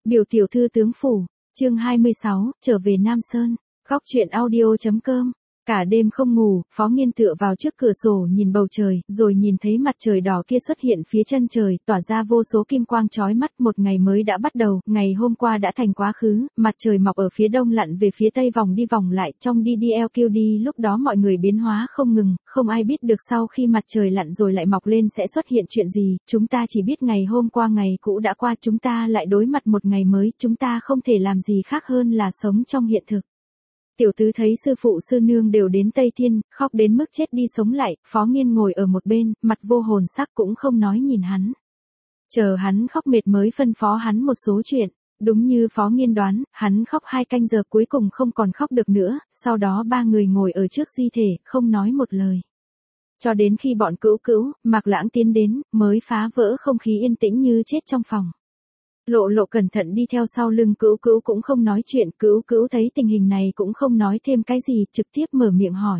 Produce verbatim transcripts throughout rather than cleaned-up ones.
Biểu tiểu thư tướng phủ, chương hai mươi sáu, trở về Nam Sơn, góc truyện audio.com. Cả đêm không ngủ, Phó Nghiên tựa vào trước cửa sổ nhìn bầu trời, rồi nhìn thấy mặt trời đỏ kia xuất hiện phía chân trời, tỏa ra vô số kim quang chói mắt. Một ngày mới đã bắt đầu, ngày hôm qua đã thành quá khứ, mặt trời mọc ở phía đông lặn về phía tây vòng đi vòng lại, trong đi đi eo kêu đi. Lúc đó mọi người biến hóa không ngừng, không ai biết được sau khi mặt trời lặn rồi lại mọc lên sẽ xuất hiện chuyện gì. Chúng ta chỉ biết ngày hôm qua ngày cũ đã qua, chúng ta lại đối mặt một ngày mới, chúng ta không thể làm gì khác hơn là sống trong hiện thực. Tiểu tứ thấy sư phụ sư nương đều đến Tây Thiên, khóc đến mức chết đi sống lại. Phó Nghiên ngồi ở một bên, mặt vô hồn sắc cũng không nói nhìn hắn. Chờ hắn khóc mệt mới phân phó hắn một số chuyện. Đúng như Phó Nghiên đoán, hắn khóc hai canh giờ cuối cùng không còn khóc được nữa. Sau đó ba người ngồi ở trước di thể, không nói một lời. Cho đến khi bọn Cữu Cữu, Mạc Lãng tiến đến, mới phá vỡ không khí yên tĩnh như chết trong phòng. Lộ Lộ cẩn thận đi theo sau lưng Cữu Cữu cũng không nói chuyện. Cữu Cữu thấy tình hình này cũng không nói thêm cái gì, trực tiếp mở miệng hỏi.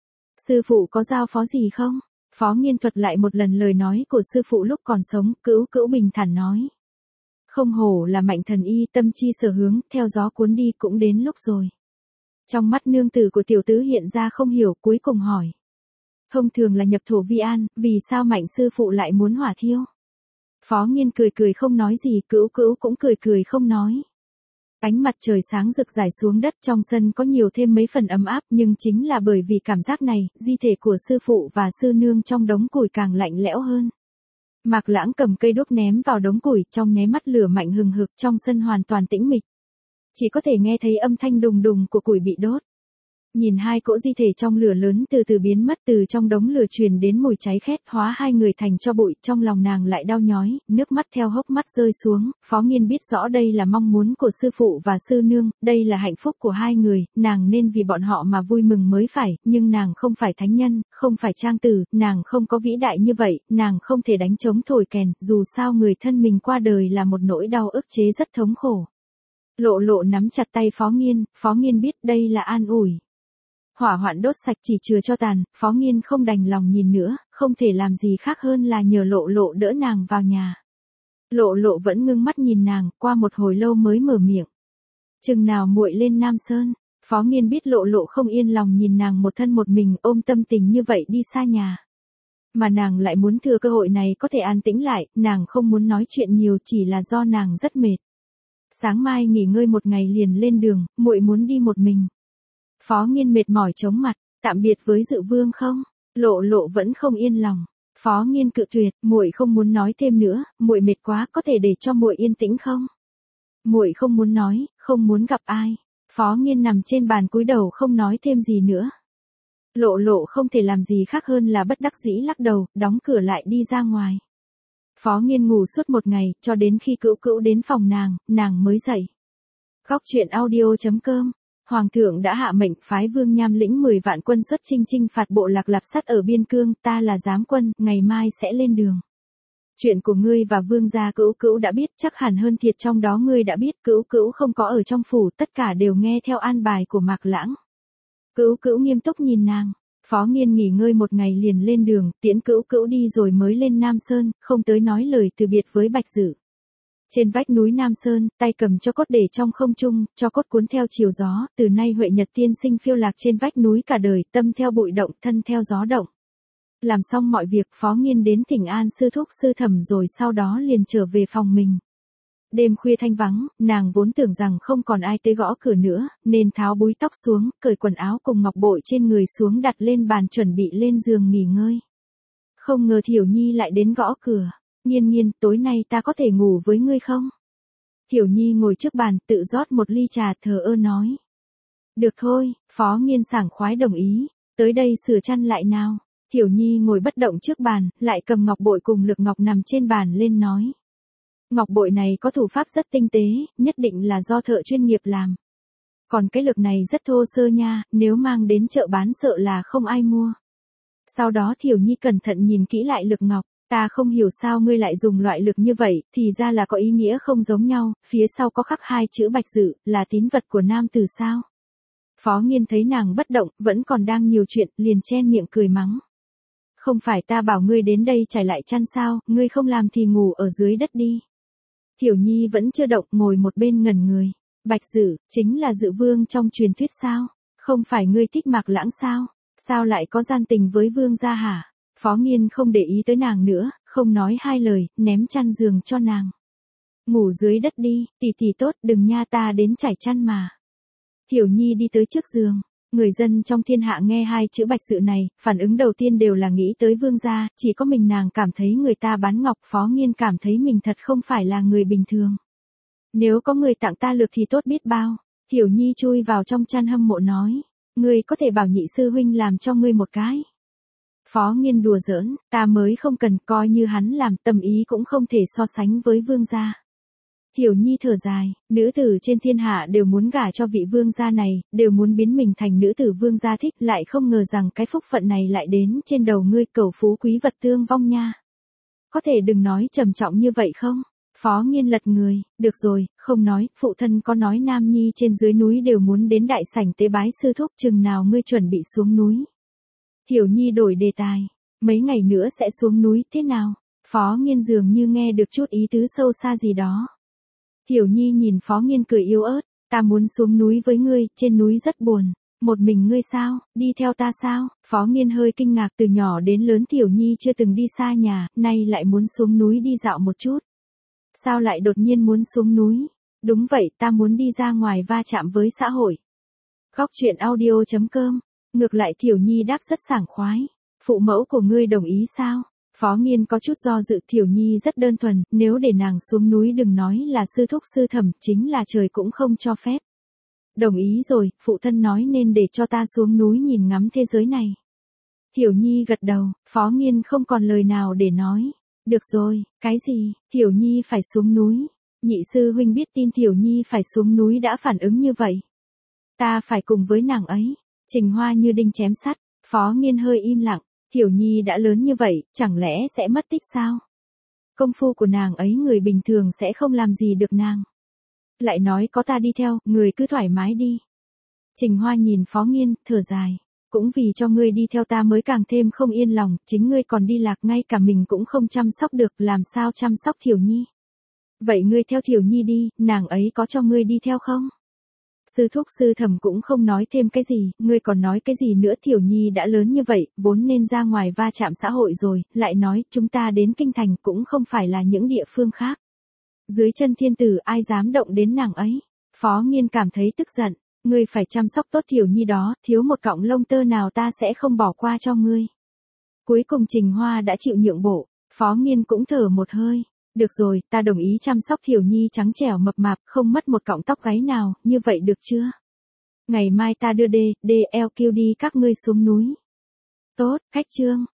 Sư phụ có giao phó gì không? Phó Nghiên thuật lại một lần lời nói của sư phụ lúc còn sống. Cữu Cữu bình thản nói. Không hổ là mạnh thần y, tâm chi sở hướng, theo gió cuốn đi, cũng đến lúc rồi. Trong mắt nương tử của tiểu tứ hiện ra không hiểu, cuối cùng hỏi. Thông thường là nhập thổ vi an, vì sao mạnh sư phụ lại muốn hỏa thiêu? Phó Nghiên cười cười không nói gì, Cữu Cữu cũng cười cười không nói. Ánh mặt trời sáng rực rải xuống đất, trong sân có nhiều thêm mấy phần ấm áp, nhưng chính là bởi vì cảm giác này, di thể của sư phụ và sư nương trong đống củi càng lạnh lẽo hơn. Mạc Lãng cầm cây đuốc ném vào đống củi, trong nháy mắt lửa mạnh hừng hực, trong sân hoàn toàn tĩnh mịch. Chỉ có thể nghe thấy âm thanh đùng đùng của củi bị đốt. Nhìn hai cỗ di thể trong lửa lớn từ từ biến mất, từ trong đống lửa truyền đến mùi cháy khét, hóa hai người thành tro bụi. Trong lòng nàng lại đau nhói, nước mắt theo hốc mắt rơi xuống. Phó Nghiên biết rõ đây là mong muốn của sư phụ và sư nương, đây là hạnh phúc của hai người, nàng nên vì bọn họ mà vui mừng mới phải, nhưng nàng không phải thánh nhân, không phải trang tử, nàng không có vĩ đại như vậy, nàng không thể đánh trống thổi kèn, dù sao người thân mình qua đời là một nỗi đau ức chế rất thống khổ. Lộ Lộ nắm chặt tay Phó Nghiên, Phó Nghiên biết đây là an ủi. Hỏa hoạn đốt sạch chỉ chừa cho tàn, Phó Nghiên không đành lòng nhìn nữa, không thể làm gì khác hơn là nhờ Lộ Lộ đỡ nàng vào nhà. Lộ Lộ vẫn ngưng mắt nhìn nàng, qua một hồi lâu mới mở miệng. Chừng nào muội lên Nam Sơn? Phó Nghiên biết Lộ Lộ không yên lòng nhìn nàng một thân một mình ôm tâm tình như vậy đi xa nhà. Mà nàng lại muốn thừa cơ hội này có thể an tĩnh lại, nàng không muốn nói chuyện nhiều, chỉ là do nàng rất mệt. Sáng mai nghỉ ngơi một ngày liền lên đường, muội muốn đi một mình. Phó Nghiên mệt mỏi chống mặt, tạm biệt với Dự Vương không? Lộ Lộ vẫn không yên lòng. Phó Nghiên cự tuyệt, muội không muốn nói thêm nữa, muội mệt quá, có thể để cho muội yên tĩnh không? Muội không muốn nói, không muốn gặp ai. Phó Nghiên nằm trên bàn cúi đầu không nói thêm gì nữa. Lộ Lộ không thể làm gì khác hơn là bất đắc dĩ lắc đầu, đóng cửa lại đi ra ngoài. Phó Nghiên ngủ suốt một ngày, cho đến khi Cữu Cữu đến phòng nàng, nàng mới dậy. Góc truyện audio.com. Hoàng thượng đã hạ mệnh phái Vương Nham lĩnh mười vạn quân xuất chinh chinh phạt bộ lạc Lạp Sắt ở biên cương, ta là giám quân, ngày mai sẽ lên đường. Chuyện của ngươi và Vương gia Cữu Cữu đã biết, chắc hẳn hơn thiệt trong đó ngươi đã biết. Cữu Cữu không có ở trong phủ, tất cả đều nghe theo an bài của Mạc Lãng. Cữu Cữu nghiêm túc nhìn nàng. Phó Nghiên nghỉ ngơi một ngày liền lên đường, tiễn Cữu Cữu đi rồi mới lên Nam Sơn, không tới nói lời từ biệt với Bạch Dử. Trên vách núi Nam Sơn, tay cầm cho cốt để trong không trung, cho cốt cuốn theo chiều gió, từ nay Huệ Nhật tiên sinh phiêu lạc trên vách núi cả đời, tâm theo bụi động, thân theo gió động. Làm xong mọi việc, Phó Nghiên đến thỉnh an sư thúc sư thẩm rồi sau đó liền trở về phòng mình. Đêm khuya thanh vắng, nàng vốn tưởng rằng không còn ai tới gõ cửa nữa, nên tháo búi tóc xuống, cởi quần áo cùng ngọc bội trên người xuống đặt lên bàn chuẩn bị lên giường nghỉ ngơi. Không ngờ Thiểu Nhi lại đến gõ cửa. Nghiên Nghiên, tối nay ta có thể ngủ với ngươi không? Thiểu Nhi ngồi trước bàn, tự rót một ly trà, thờ ơ nói. Được thôi, Phó Nghiên sảng khoái đồng ý, tới đây sửa chăn lại nào. Thiểu Nhi ngồi bất động trước bàn, lại cầm ngọc bội cùng lực ngọc nằm trên bàn lên nói. Ngọc bội này có thủ pháp rất tinh tế, nhất định là do thợ chuyên nghiệp làm. Còn cái lực này rất thô sơ nha, nếu mang đến chợ bán sợ là không ai mua. Sau đó Thiểu Nhi cẩn thận nhìn kỹ lại lực ngọc. Ta không hiểu sao ngươi lại dùng loại lực như vậy, thì ra là có ý nghĩa không giống nhau, phía sau có khắc hai chữ Bạch Dử, là tín vật của nam tử sao? Phó Nghiên thấy nàng bất động, vẫn còn đang nhiều chuyện, liền chen miệng cười mắng. Không phải ta bảo ngươi đến đây trải lại chăn sao, ngươi không làm thì ngủ ở dưới đất đi. Thiểu Nhi vẫn chưa động, ngồi một bên ngẩn người. Bạch Dự, chính là Dự Vương trong truyền thuyết sao? Không phải ngươi thích Mạc Lãng sao? Sao lại có gian tình với Vương gia hả? Phó Nghiên không để ý tới nàng nữa, không nói hai lời, ném chăn giường cho nàng. Ngủ dưới đất đi, tỷ tỷ tốt, đừng nha, ta đến trải chăn mà. Thiểu Nhi đi tới trước giường. Người dân trong thiên hạ nghe hai chữ Bạch Dự này, phản ứng đầu tiên đều là nghĩ tới Vương gia, chỉ có mình nàng cảm thấy người ta bán ngọc. Phó Nghiên cảm thấy mình thật không phải là người bình thường. Nếu có người tặng ta lược thì tốt biết bao. Thiểu Nhi chui vào trong chăn hâm mộ nói. Ngươi có thể bảo nhị sư huynh làm cho ngươi một cái. Phó Nghiên đùa giỡn, ta mới không cần, coi như hắn làm, tâm ý cũng không thể so sánh với Vương gia. Thiểu Nhi thở dài, nữ tử trên thiên hạ đều muốn gả cho vị vương gia này, đều muốn biến mình thành nữ tử vương gia thích, lại không ngờ rằng cái phúc phận này lại đến trên đầu ngươi, cầu phú quý vật tương vong nha. Có thể đừng nói trầm trọng như vậy không? Phó Nghiên lật người, được rồi, không nói, phụ thân có nói nam nhi trên dưới núi đều muốn đến đại sảnh tế bái sư thúc, chừng nào ngươi chuẩn bị xuống núi. Thiểu Nhi đổi đề tài, mấy ngày nữa sẽ xuống núi, thế nào? Phó Nghiên dường như nghe được chút ý tứ sâu xa gì đó. Thiểu Nhi nhìn Phó Nghiên cười yếu ớt, ta muốn xuống núi với ngươi, trên núi rất buồn. Một mình ngươi sao, đi theo ta sao? Phó Nghiên hơi kinh ngạc, từ nhỏ đến lớn Thiểu Nhi chưa từng đi xa nhà, nay lại muốn xuống núi đi dạo một chút. Sao lại đột nhiên muốn xuống núi? Đúng vậy, ta muốn đi ra ngoài va chạm với xã hội. Góc truyện audio chấm com. Ngược lại Thiểu Nhi đáp rất sảng khoái. Phụ mẫu của ngươi đồng ý sao? Phó Nghiên có chút do dự. Thiểu Nhi rất đơn thuần, nếu để nàng xuống núi đừng nói là sư thúc sư thẩm, chính là trời cũng không cho phép. Đồng ý rồi, phụ thân nói nên để cho ta xuống núi nhìn ngắm thế giới này. Thiểu Nhi gật đầu, Phó Nghiên không còn lời nào để nói. Được rồi, cái gì, Thiểu Nhi phải xuống núi. Nhị sư huynh biết tin Thiểu Nhi phải xuống núi đã phản ứng như vậy. Ta phải cùng với nàng ấy. Trình Hoa như đinh chém sắt. Phó Nghiên hơi im lặng. Thiểu Nhi đã lớn như vậy, chẳng lẽ sẽ mất tích sao? Công phu của nàng ấy người bình thường sẽ không làm gì được nàng. Lại nói có ta đi theo, người cứ thoải mái đi. Trình Hoa nhìn Phó Nghiên, thở dài. Cũng vì cho ngươi đi theo ta mới càng thêm không yên lòng, chính ngươi còn đi lạc, ngay cả mình cũng không chăm sóc được, làm sao chăm sóc Thiểu Nhi. Vậy ngươi theo Thiểu Nhi đi, nàng ấy có cho ngươi đi theo không? Sư thúc sư thẩm cũng không nói thêm cái gì, ngươi còn nói cái gì nữa? Thiểu Nhi đã lớn như vậy, vốn nên ra ngoài va chạm xã hội rồi, lại nói, chúng ta đến kinh thành cũng không phải là những địa phương khác. Dưới chân thiên tử ai dám động đến nàng ấy? Phó Nghiên cảm thấy tức giận, ngươi phải chăm sóc tốt Thiểu Nhi đó, thiếu một cọng lông tơ nào ta sẽ không bỏ qua cho ngươi. Cuối cùng Trình Hoa đã chịu nhượng bộ, Phó Nghiên cũng thở một hơi. Được rồi, ta đồng ý chăm sóc Thiểu Nhi trắng trẻo mập mạp, không mất một cọng tóc gáy nào, như vậy được chưa? Ngày mai ta đưa D, D L Q đi các ngươi xuống núi. Tốt, khách trương.